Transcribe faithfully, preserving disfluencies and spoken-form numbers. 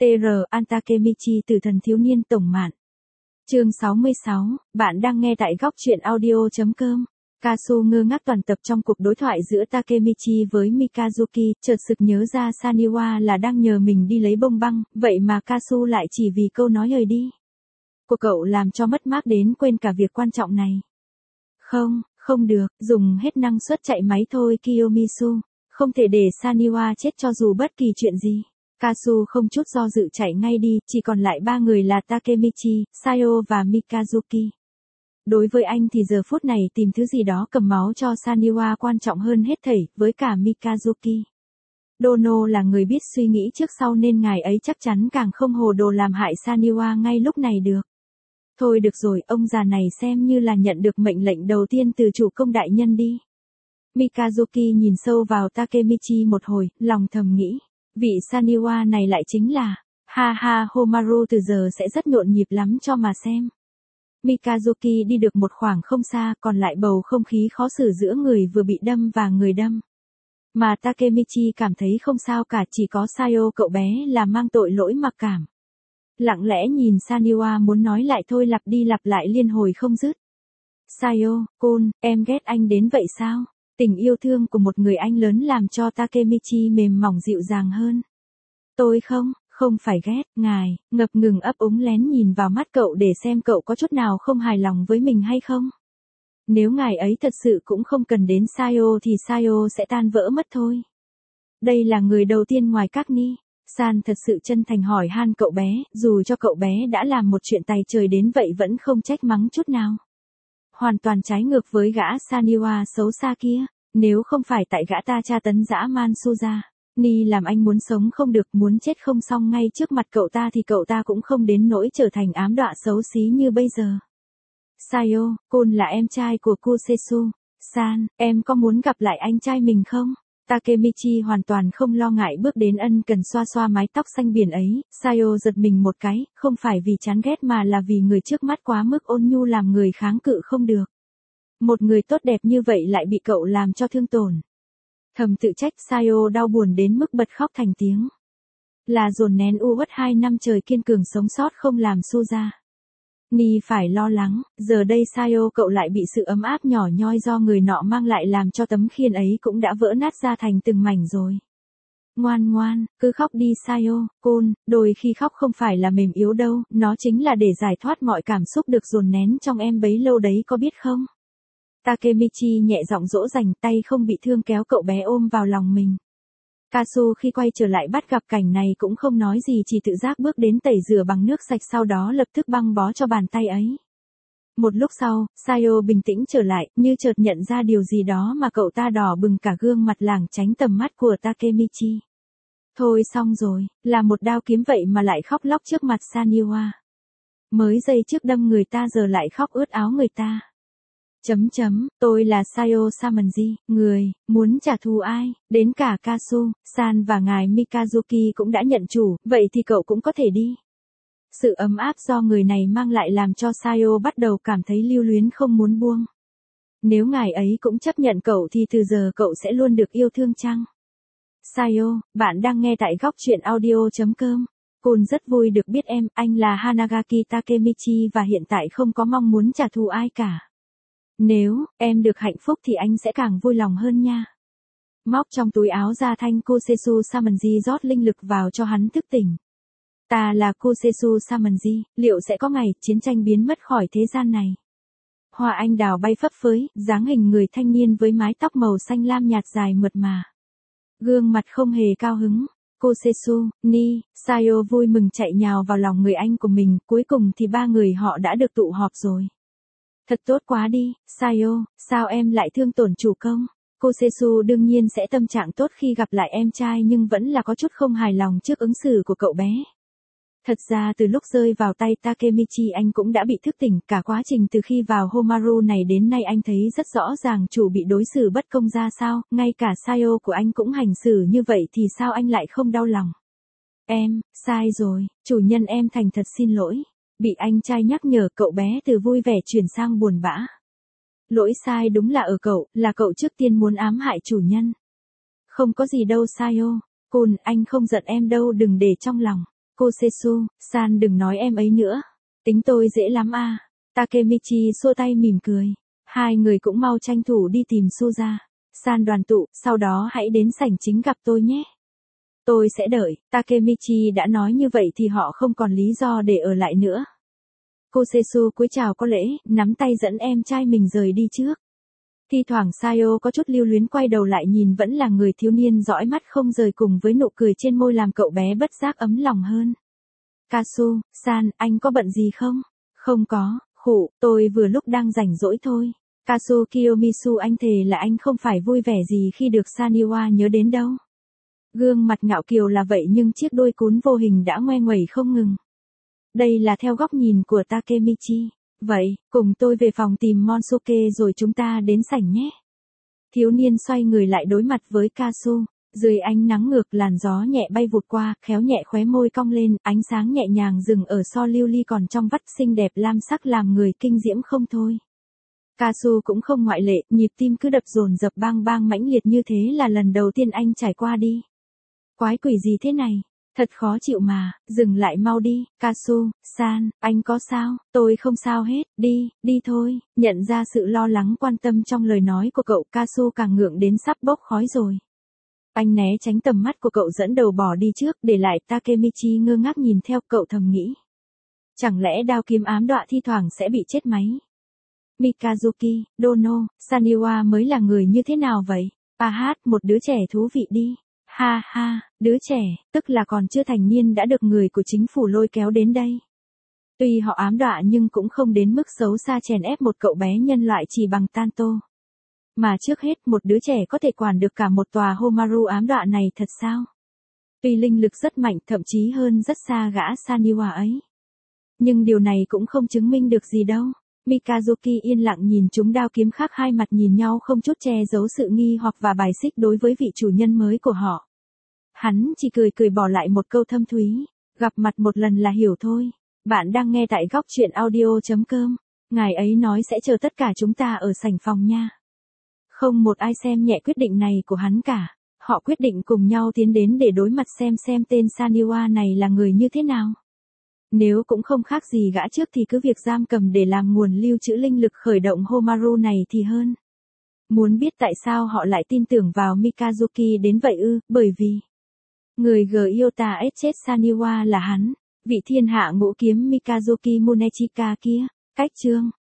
tê rờ An Takemichi Tử thần thiếu niên tổng mạn. Chương sáu mươi sáu, bạn đang nghe tại góc truyện audio chấm com. Kasu ngơ ngác toàn tập trong cuộc đối thoại giữa Takemichi với Mikazuki, chợt sực nhớ ra Saniwa là đang nhờ mình đi lấy bông băng, vậy mà Kasu lại chỉ vì câu nói rời đi của cậu làm cho mất mát đến quên cả việc quan trọng này. Không, không được, dùng hết năng suất chạy máy thôi Kiyomizu, không thể để Saniwa chết cho dù bất kỳ chuyện gì. Kasu không chút do dự chạy ngay đi, chỉ còn lại ba người là Takemichi, Sayo và Mikazuki. Đối với anh thì giờ phút này tìm thứ gì đó cầm máu cho Saniwa quan trọng hơn hết thảy, với cả Mikazuki. Dono là người biết suy nghĩ trước sau nên ngài ấy chắc chắn càng không hồ đồ làm hại Saniwa ngay lúc này được. Thôi được rồi, ông già này xem như là nhận được mệnh lệnh đầu tiên từ chủ công đại nhân đi. Mikazuki nhìn sâu vào Takemichi một hồi, lòng thầm nghĩ. Vị Saniwa này lại chính là, ha ha Homaru từ giờ sẽ rất nhộn nhịp lắm cho mà xem. Mikazuki đi được một khoảng không xa, còn lại bầu không khí khó xử giữa người vừa bị đâm và người đâm. Mà Takemichi cảm thấy không sao cả, chỉ có Sayo cậu bé là mang tội lỗi mặc cảm. Lặng lẽ nhìn Saniwa muốn nói lại thôi lặp đi lặp lại liên hồi không dứt. Sayo, Kun, em ghét anh đến vậy sao? Tình yêu thương của một người anh lớn làm cho Takemichi mềm mỏng dịu dàng hơn. Tôi không, không phải ghét, ngài, ngập ngừng ấp úng lén nhìn vào mắt cậu để xem cậu có chút nào không hài lòng với mình hay không. Nếu ngài ấy thật sự cũng không cần đến Sayo thì Sayo sẽ tan vỡ mất thôi. Đây là người đầu tiên ngoài các ni. San thật sự chân thành hỏi han cậu bé, dù cho cậu bé đã làm một chuyện tày trời đến vậy vẫn không trách mắng chút nào. Hoàn toàn trái ngược với gã Saniwa xấu xa kia, nếu không phải tại gã ta tra tấn dã man Suza, Ni làm anh muốn sống không được, muốn chết không xong ngay trước mặt cậu ta thì cậu ta cũng không đến nỗi trở thành ám đọa xấu xí như bây giờ. Sayo, Kun là em trai của Kusesu. San, em có muốn gặp lại anh trai mình không? Takemichi hoàn toàn không lo ngại bước đến ân cần xoa xoa mái tóc xanh biển ấy. Sayo giật mình một cái, không phải vì chán ghét mà là vì người trước mắt quá mức ôn nhu làm người kháng cự không được. Một người tốt đẹp như vậy lại bị cậu làm cho thương tổn. Thầm tự trách, Sayo đau buồn đến mức bật khóc thành tiếng. Là dồn nén u uất hai năm trời kiên cường sống sót không làm Suza Ni phải lo lắng, giờ đây Sayo cậu lại bị sự ấm áp nhỏ nhoi do người nọ mang lại làm cho tấm khiên ấy cũng đã vỡ nát ra thành từng mảnh rồi. Ngoan ngoan, cứ khóc đi Sayo, Kun, đôi khi khóc không phải là mềm yếu đâu, nó chính là để giải thoát mọi cảm xúc được dồn nén trong em bấy lâu đấy có biết không? Takemichi nhẹ giọng dỗ dành, tay không bị thương kéo cậu bé ôm vào lòng mình. Kasu khi quay trở lại bắt gặp cảnh này cũng không nói gì, chỉ tự giác bước đến tẩy rửa bằng nước sạch sau đó lập tức băng bó cho bàn tay ấy. Một lúc sau, Sayo bình tĩnh trở lại, như chợt nhận ra điều gì đó mà cậu ta đỏ bừng cả gương mặt lảng tránh tầm mắt của Takemichi. Thôi xong rồi, là một đao kiếm vậy mà lại khóc lóc trước mặt Saniwa. Mới giây trước đâm người ta giờ lại khóc ướt áo người ta. Chấm chấm, tôi là Sayo Samanji, người, muốn trả thù ai, đến cả Kasu, San và ngài Mikazuki cũng đã nhận chủ, vậy thì cậu cũng có thể đi. Sự ấm áp do người này mang lại làm cho Sayo bắt đầu cảm thấy lưu luyến không muốn buông. Nếu ngài ấy cũng chấp nhận cậu thì từ giờ cậu sẽ luôn được yêu thương chăng? Sayo, bạn đang nghe tại góc truyện audio chấm com. Kun rất vui được biết em, anh là Hanagaki Takemichi và hiện tại không có mong muốn trả thù ai cả. Nếu em được hạnh phúc thì anh sẽ càng vui lòng hơn nha. Móc trong túi áo ra thanh Kusesu Samanji rót linh lực vào cho hắn thức tỉnh. Ta là Kusesu Samanji, liệu sẽ có ngày chiến tranh biến mất khỏi thế gian này? Hoa anh đào bay phấp phới, dáng hình người thanh niên với mái tóc màu xanh lam nhạt dài mượt mà. Gương mặt không hề cao hứng. Kusesu, Ni, Sayo vui mừng chạy nhào vào lòng người anh của mình, cuối cùng thì ba người họ đã được tụ họp rồi. Thật tốt quá đi, Sayo, sao em lại thương tổn chủ công? Kusesu đương nhiên sẽ tâm trạng tốt khi gặp lại em trai nhưng vẫn là có chút không hài lòng trước ứng xử của cậu bé. Thật ra từ lúc rơi vào tay Takemichi anh cũng đã bị thức tỉnh, cả quá trình từ khi vào Homaru này đến nay anh thấy rất rõ ràng chủ bị đối xử bất công ra sao, ngay cả Sayo của anh cũng hành xử như vậy thì sao anh lại không đau lòng? Em, sai rồi, chủ nhân em thành thật xin lỗi. Bị anh trai nhắc nhở cậu bé từ vui vẻ chuyển sang buồn bã. Lỗi sai đúng là ở cậu, là cậu trước tiên muốn ám hại chủ nhân. Không có gì đâu Sayo, Kun, anh không giận em đâu, đừng để trong lòng. Kosesu, san đừng nói em ấy nữa. Tính tôi dễ lắm à. Takemichi xua tay mỉm cười. Hai người cũng mau tranh thủ đi tìm Suza. San đoàn tụ, sau đó hãy đến sảnh chính gặp tôi nhé. Tôi sẽ đợi, Takemichi đã nói như vậy thì họ không còn lý do để ở lại nữa. Kosesu cúi chào có lễ, nắm tay dẫn em trai mình rời đi trước. Thi thoảng Sayo có chút lưu luyến quay đầu lại nhìn vẫn là người thiếu niên dõi mắt không rời cùng với nụ cười trên môi làm cậu bé bất giác ấm lòng hơn. Kasu, san, anh có bận gì không? Không có, khụ, tôi vừa lúc đang rảnh rỗi thôi. Kasu Kiyomizu anh thề là anh không phải vui vẻ gì khi được Saniwa nhớ đến đâu. Gương mặt ngạo kiều là vậy nhưng chiếc đuôi cún vô hình đã ngoe nguẩy không ngừng. Đây là theo góc nhìn của Takemichi. Vậy, cùng tôi về phòng tìm Monsuke rồi chúng ta đến sảnh nhé. Thiếu niên xoay người lại đối mặt với Kasu. Dưới ánh nắng ngược làn gió nhẹ bay vụt qua, khéo nhẹ khóe môi cong lên, ánh sáng nhẹ nhàng dừng ở so lưu ly còn trong vắt xinh đẹp lam sắc làm người kinh diễm không thôi. Kasu cũng không ngoại lệ, nhịp tim cứ đập dồn dập bang bang mãnh liệt như thế là lần đầu tiên anh trải qua đi. Quái quỷ gì thế này? Thật khó chịu mà, dừng lại mau đi, Kasu, san, anh có sao? Tôi không sao hết, đi, đi thôi. Nhận ra sự lo lắng quan tâm trong lời nói của cậu, Kasu càng ngượng đến sắp bốc khói rồi. Anh né tránh tầm mắt của cậu dẫn đầu bỏ đi trước, để lại Takemichi ngơ ngác nhìn theo cậu thầm nghĩ. Chẳng lẽ đao kiếm ám đọa thi thoảng sẽ bị chết máy? Mikazuki, Dono, Saniwa mới là người như thế nào vậy? À hát, một đứa trẻ thú vị đi. Ha ha, đứa trẻ, tức là còn chưa thành niên đã được người của chính phủ lôi kéo đến đây. Tuy họ ám đọa nhưng cũng không đến mức xấu xa chèn ép một cậu bé nhân loại chỉ bằng tanto. Mà trước hết một đứa trẻ có thể quản được cả một tòa Homaru ám đọa này thật sao? Tuy linh lực rất mạnh thậm chí hơn rất xa gã Saniwa ấy. Nhưng điều này cũng không chứng minh được gì đâu. Mikazuki yên lặng nhìn chúng đao kiếm khác hai mặt nhìn nhau không chút che giấu sự nghi hoặc và bài xích đối với vị chủ nhân mới của họ. Hắn chỉ cười cười bỏ lại một câu thâm thúy, gặp mặt một lần là hiểu thôi. Bạn đang nghe tại góc truyện audio chấm com. Ngài ấy nói sẽ chờ tất cả chúng ta ở sảnh phòng nha. Không một ai xem nhẹ quyết định này của hắn cả. Họ quyết định cùng nhau tiến đến để đối mặt xem xem tên Saniwa này là người như thế nào. Nếu cũng không khác gì gã trước thì cứ việc giam cầm để làm nguồn lưu trữ linh lực khởi động Homaru này thì hơn. Muốn biết tại sao họ lại tin tưởng vào Mikazuki đến vậy ư, bởi vì người Gyota ét chết Saniwa là hắn, vị thiên hạ ngũ kiếm Mikazuki Munechika kia. Cách chương